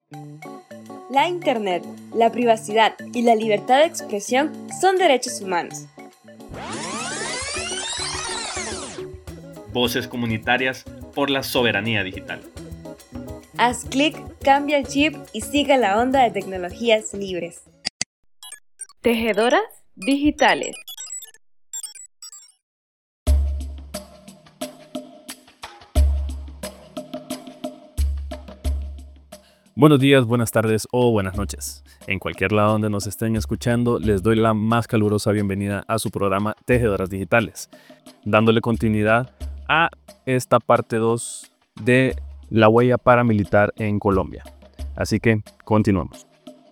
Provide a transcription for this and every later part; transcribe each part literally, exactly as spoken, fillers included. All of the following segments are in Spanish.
La Internet, la privacidad y la libertad de expresión son derechos humanos. Voces comunitarias por la soberanía digital. Haz clic, cambia el chip y siga la onda de tecnologías libres. Tejedoras digitales. Buenos días, buenas tardes o buenas noches. En cualquier lado donde nos estén escuchando, les doy la más calurosa bienvenida a su programa Tejedoras Digitales, dándole continuidad a esta parte dos de la huella paramilitar en Colombia. Así que continuamos.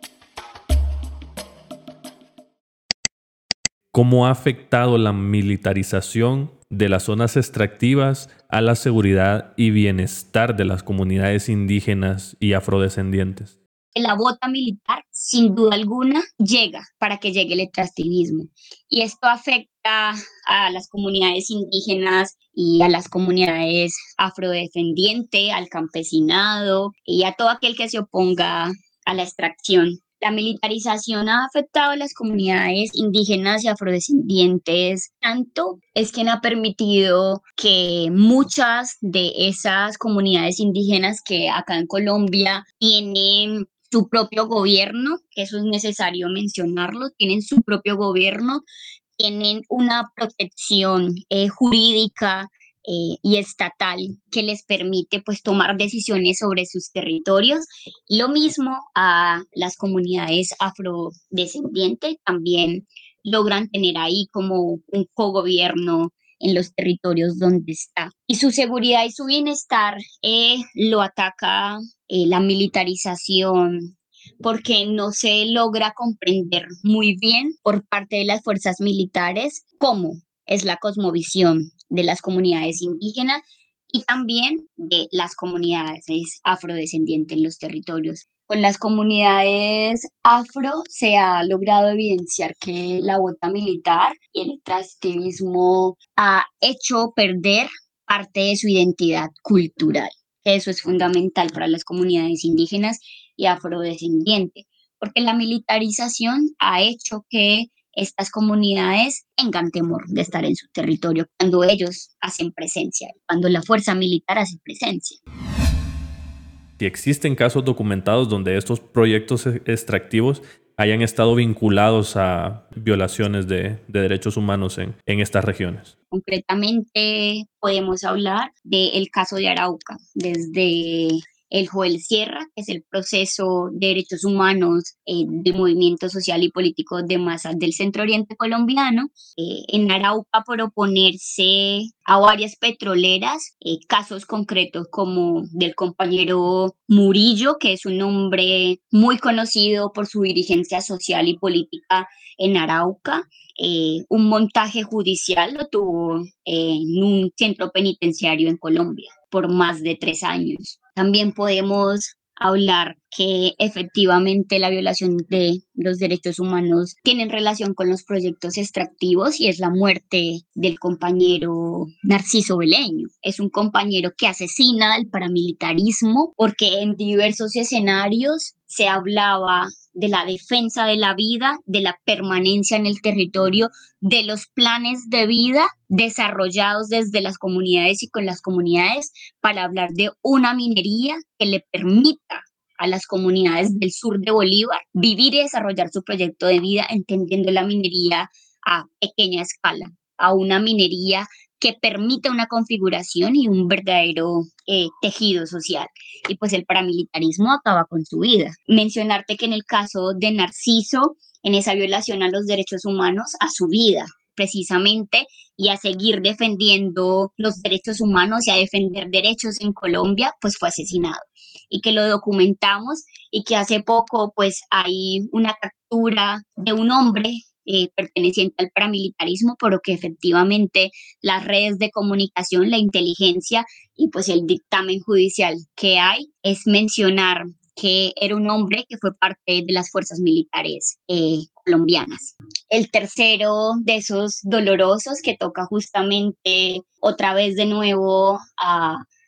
¿Cómo ha afectado la militarización de las zonas extractivas a la seguridad y bienestar de las comunidades indígenas y afrodescendientes? La bota militar, sin duda alguna, llega para que llegue el extractivismo. Y esto afecta a las comunidades indígenas y a las comunidades afrodescendientes, al campesinado y a todo aquel que se oponga a la extracción. La militarización ha afectado a las comunidades indígenas y afrodescendientes, tanto es que ha permitido que muchas de esas comunidades indígenas que acá en Colombia tienen su propio gobierno, eso es necesario mencionarlo, tienen su propio gobierno, tienen una protección eh, jurídica eh, y estatal que les permite pues tomar decisiones sobre sus territorios. Lo mismo a las comunidades afrodescendientes también logran tener ahí como un cogobierno en los territorios donde está. Y su seguridad y su bienestar eh, lo ataca eh, la militarización, porque no se logra comprender muy bien por parte de las fuerzas militares cómo es la cosmovisión de las comunidades indígenas y también de las comunidades afrodescendientes en los territorios. Con las comunidades afro se ha logrado evidenciar que la bota militar y el extractivismo ha hecho perder parte de su identidad cultural. Eso es fundamental para las comunidades indígenas y afrodescendientes, porque la militarización ha hecho que estas comunidades tengan temor de estar en su territorio cuando ellos hacen presencia, cuando la fuerza militar hace presencia. Si existen casos documentados donde estos proyectos extractivos hayan estado vinculados a violaciones de, de derechos humanos en, en estas regiones. Concretamente podemos hablar del caso de Arauca, desde el Joel Sierra, que es el proceso de derechos humanos eh, de movimiento social y político de masas del Centro Oriente colombiano, eh, en Arauca por oponerse a varias petroleras, eh, casos concretos como del compañero Murillo, que es un hombre muy conocido por su dirigencia social y política en Arauca. Eh, un montaje judicial lo tuvo eh, en un centro penitenciario en Colombia por más de tres años. También podemos hablar que efectivamente la violación de los derechos humanos tiene relación con los proyectos extractivos y es la muerte del compañero Narciso Beleño. Es un compañero que asesina al paramilitarismo porque en diversos escenarios se hablaba de la defensa de la vida, de la permanencia en el territorio, de los planes de vida desarrollados desde las comunidades y con las comunidades para hablar de una minería que le permita a las comunidades del sur de Bolívar vivir y desarrollar su proyecto de vida, entendiendo la minería a pequeña escala, a una minería que permita una configuración y un verdadero eh, tejido social. Y pues el paramilitarismo acaba con su vida. Mencionarte que en el caso de Narciso, en esa violación a los derechos humanos, a su vida, precisamente, y a seguir defendiendo los derechos humanos y a defender derechos en Colombia, pues fue asesinado. Y que lo documentamos y que hace poco pues hay una captura de un hombre eh, perteneciente al paramilitarismo, pero que efectivamente las redes de comunicación, la inteligencia y pues el dictamen judicial que hay es mencionar que era un hombre que fue parte de las fuerzas militares eh, colombianas. El tercero de esos dolorosos que toca justamente otra vez de nuevo a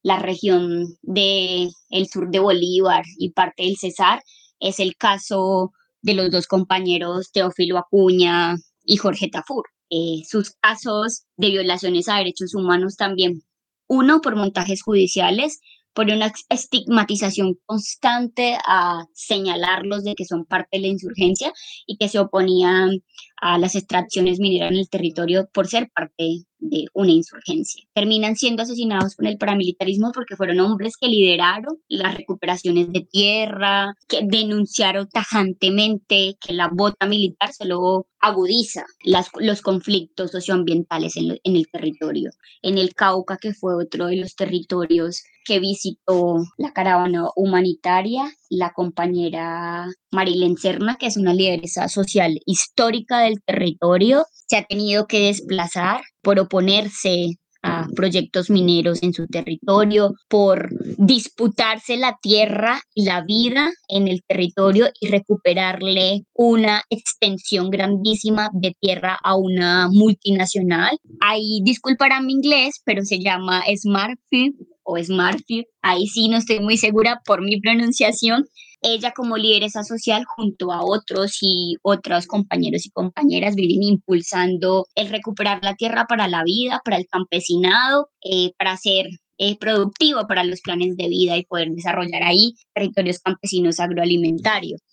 la región del sur de Bolívar y parte del Cesar, es el caso de los dos compañeros Teófilo Acuña y Jorge Tafur. Eh, sus casos de violaciones a derechos humanos también, uno por montajes judiciales, por una estigmatización constante a señalarlos de que son parte de la insurgencia y que se oponían a las extracciones mineras en el territorio por ser parte de una insurgencia. Terminan siendo asesinados con el paramilitarismo porque fueron hombres que lideraron las recuperaciones de tierra, que denunciaron tajantemente que la bota militar solo agudiza las, los conflictos socioambientales en, lo, en el territorio. En el Cauca, que fue otro de los territorios que visitó la caravana humanitaria, la compañera Marilén Serna, que es una lideresa social histórica del territorio, se ha tenido que desplazar por oponerse a proyectos mineros en su territorio, por disputarse la tierra y la vida en el territorio y recuperarle una extensión grandísima de tierra a una multinacional. Ahí disculparán mi inglés, pero se llama Smurfit o Smurfit. Ahí sí no estoy muy segura por mi pronunciación. Ella como lideresa social junto a otros y otros compañeros y compañeras vienen impulsando el recuperar la tierra para la vida, para el campesinado, eh, para ser eh, productivo para los planes de vida y poder desarrollar ahí territorios campesinos agroalimentarios.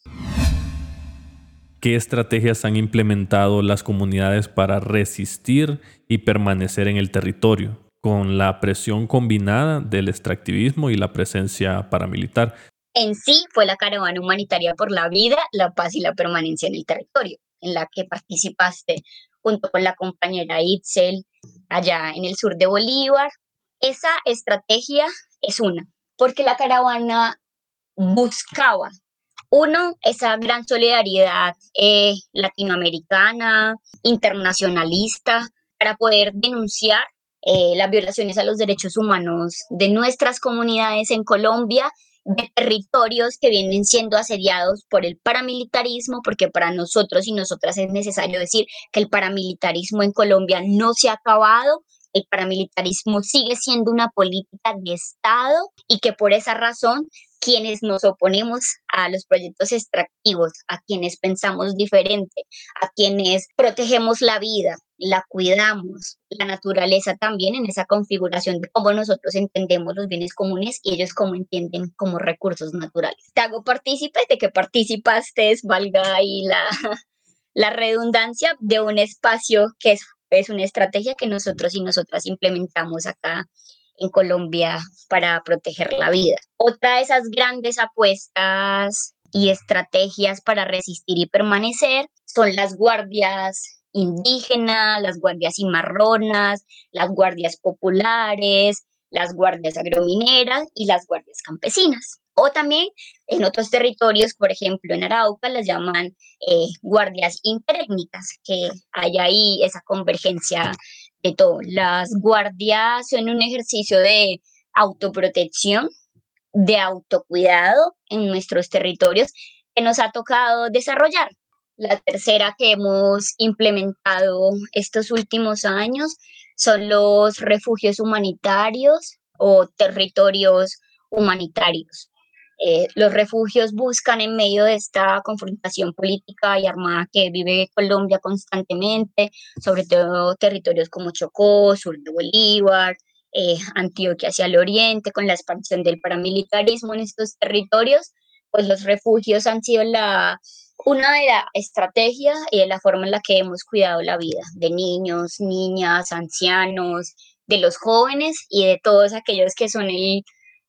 ¿Qué estrategias han implementado las comunidades para resistir y permanecer en el territorio con la presión combinada del extractivismo y la presencia paramilitar? En sí fue la caravana humanitaria por la vida, la paz y la permanencia en el territorio, en la que participaste junto con la compañera Itzel allá en el sur de Bolívar. Esa estrategia es una, porque la caravana buscaba, uno, esa gran solidaridad eh, latinoamericana, internacionalista, para poder denunciar eh, las violaciones a los derechos humanos de nuestras comunidades en Colombia, de territorios que vienen siendo asediados por el paramilitarismo, porque para nosotros y nosotras es necesario decir que el paramilitarismo en Colombia no se ha acabado, el paramilitarismo sigue siendo una política de Estado y que por esa razón quienes nos oponemos a los proyectos extractivos, a quienes pensamos diferente, a quienes protegemos la vida, la cuidamos, la naturaleza también en esa configuración de cómo nosotros entendemos los bienes comunes y ellos cómo entienden como recursos naturales. Te hago partícipe de que participaste, valga ahí la, la redundancia, de un espacio que es, es una estrategia que nosotros y nosotras implementamos acá en Colombia para proteger la vida. Otra de esas grandes apuestas y estrategias para resistir y permanecer son las guardias indígenas, las guardias cimarronas, las guardias populares, las guardias agromineras y las guardias campesinas. O también en otros territorios, por ejemplo en Arauca, las llaman eh, guardias interétnicas, que hay ahí esa convergencia de todo. Las guardias son un ejercicio de autoprotección, de autocuidado en nuestros territorios que nos ha tocado desarrollar. La tercera que hemos implementado estos últimos años son los refugios humanitarios o territorios humanitarios. Eh, los refugios buscan en medio de esta confrontación política y armada que vive Colombia constantemente, sobre todo territorios como Chocó, sur de Bolívar, eh, Antioquia hacia el oriente, con la expansión del paramilitarismo en estos territorios, pues los refugios han sido la, una de las estrategias y de la forma en la que hemos cuidado la vida de niños, niñas, ancianos, de los jóvenes y de todos aquellos que son el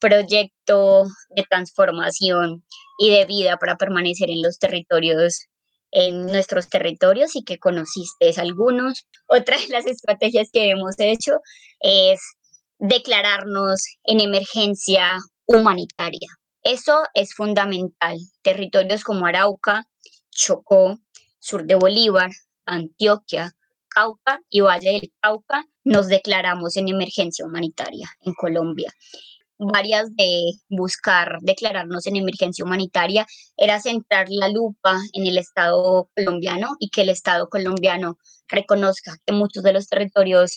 proyecto de transformación y de vida para permanecer en los territorios, en nuestros territorios y que conociste algunos. Otra de las estrategias que hemos hecho es declararnos en emergencia humanitaria. Eso es fundamental. Territorios como Arauca, Chocó, sur de Bolívar, Antioquia, Cauca y Valle del Cauca, nos declaramos en emergencia humanitaria en Colombia. Varias de buscar declararnos en emergencia humanitaria era centrar la lupa en el Estado colombiano y que el Estado colombiano reconozca que muchos de los territorios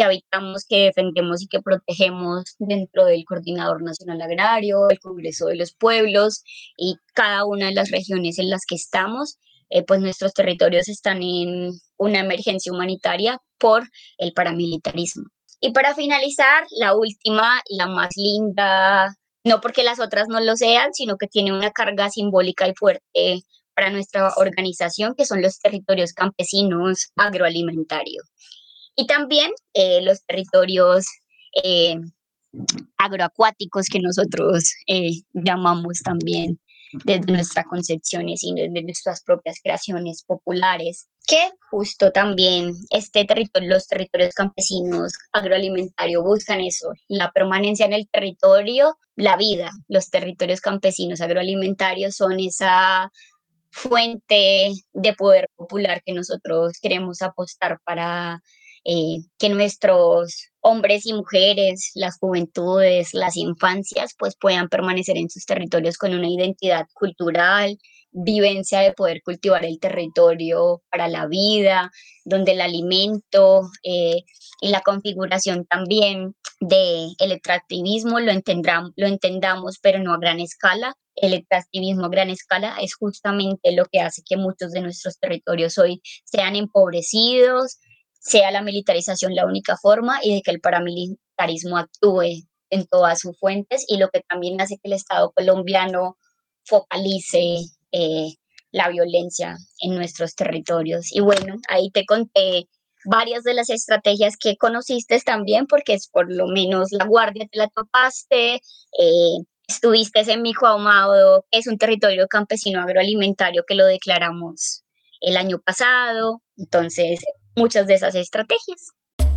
que habitamos, que defendemos y que protegemos dentro del Coordinador Nacional Agrario, el Congreso de los Pueblos y cada una de las regiones en las que estamos. Eh, pues nuestros territorios están en una emergencia humanitaria por el paramilitarismo. Y para finalizar, la última, la más linda, no porque las otras no lo sean, sino que tiene una carga simbólica y fuerte para nuestra organización, que son los territorios campesinos agroalimentarios. Y también eh, los territorios eh, agroacuáticos que nosotros eh, llamamos también desde nuestras concepciones y desde nuestras propias creaciones populares, que justo también este territorio, los territorios campesinos agroalimentarios buscan eso, la permanencia en el territorio, la vida. Los territorios campesinos agroalimentarios son esa fuente de poder popular que nosotros queremos apostar para eh, que nuestros hombres y mujeres, las juventudes, las infancias, pues puedan permanecer en sus territorios con una identidad cultural, vivencia de poder cultivar el territorio para la vida, donde el alimento eh, y la configuración también del extractivismo lo, entendamos, lo entendamos, pero no a gran escala. El extractivismo a gran escala es justamente lo que hace que muchos de nuestros territorios hoy sean empobrecidos, sea la militarización la única forma y de que el paramilitarismo actúe en todas sus fuentes, y lo que también hace que el Estado colombiano focalice eh, la violencia en nuestros territorios. Y bueno, ahí te conté varias de las estrategias que conociste también, porque es por lo menos La Guardia te la topaste, eh, estuviste en Mijo Ahumado, que es un territorio campesino agroalimentario que lo declaramos el año pasado, entonces muchas de esas estrategias.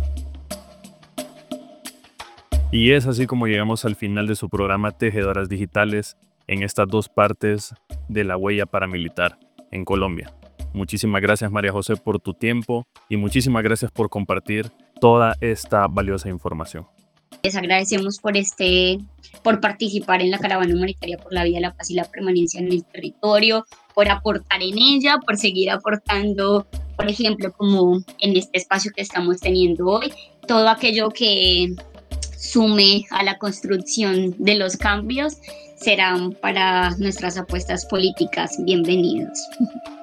Y es así como llegamos al final de su programa Tejedoras Digitales en estas dos partes de la huella paramilitar en Colombia. Muchísimas gracias, María José, por tu tiempo y muchísimas gracias por compartir toda esta valiosa información. Les agradecemos por este, por participar en la caravana humanitaria por la vida, la paz y la permanencia en el territorio, por aportar en ella, por seguir aportando, por ejemplo, como en este espacio que estamos teniendo hoy, todo aquello que sume a la construcción de los cambios serán para nuestras apuestas políticas bienvenidos.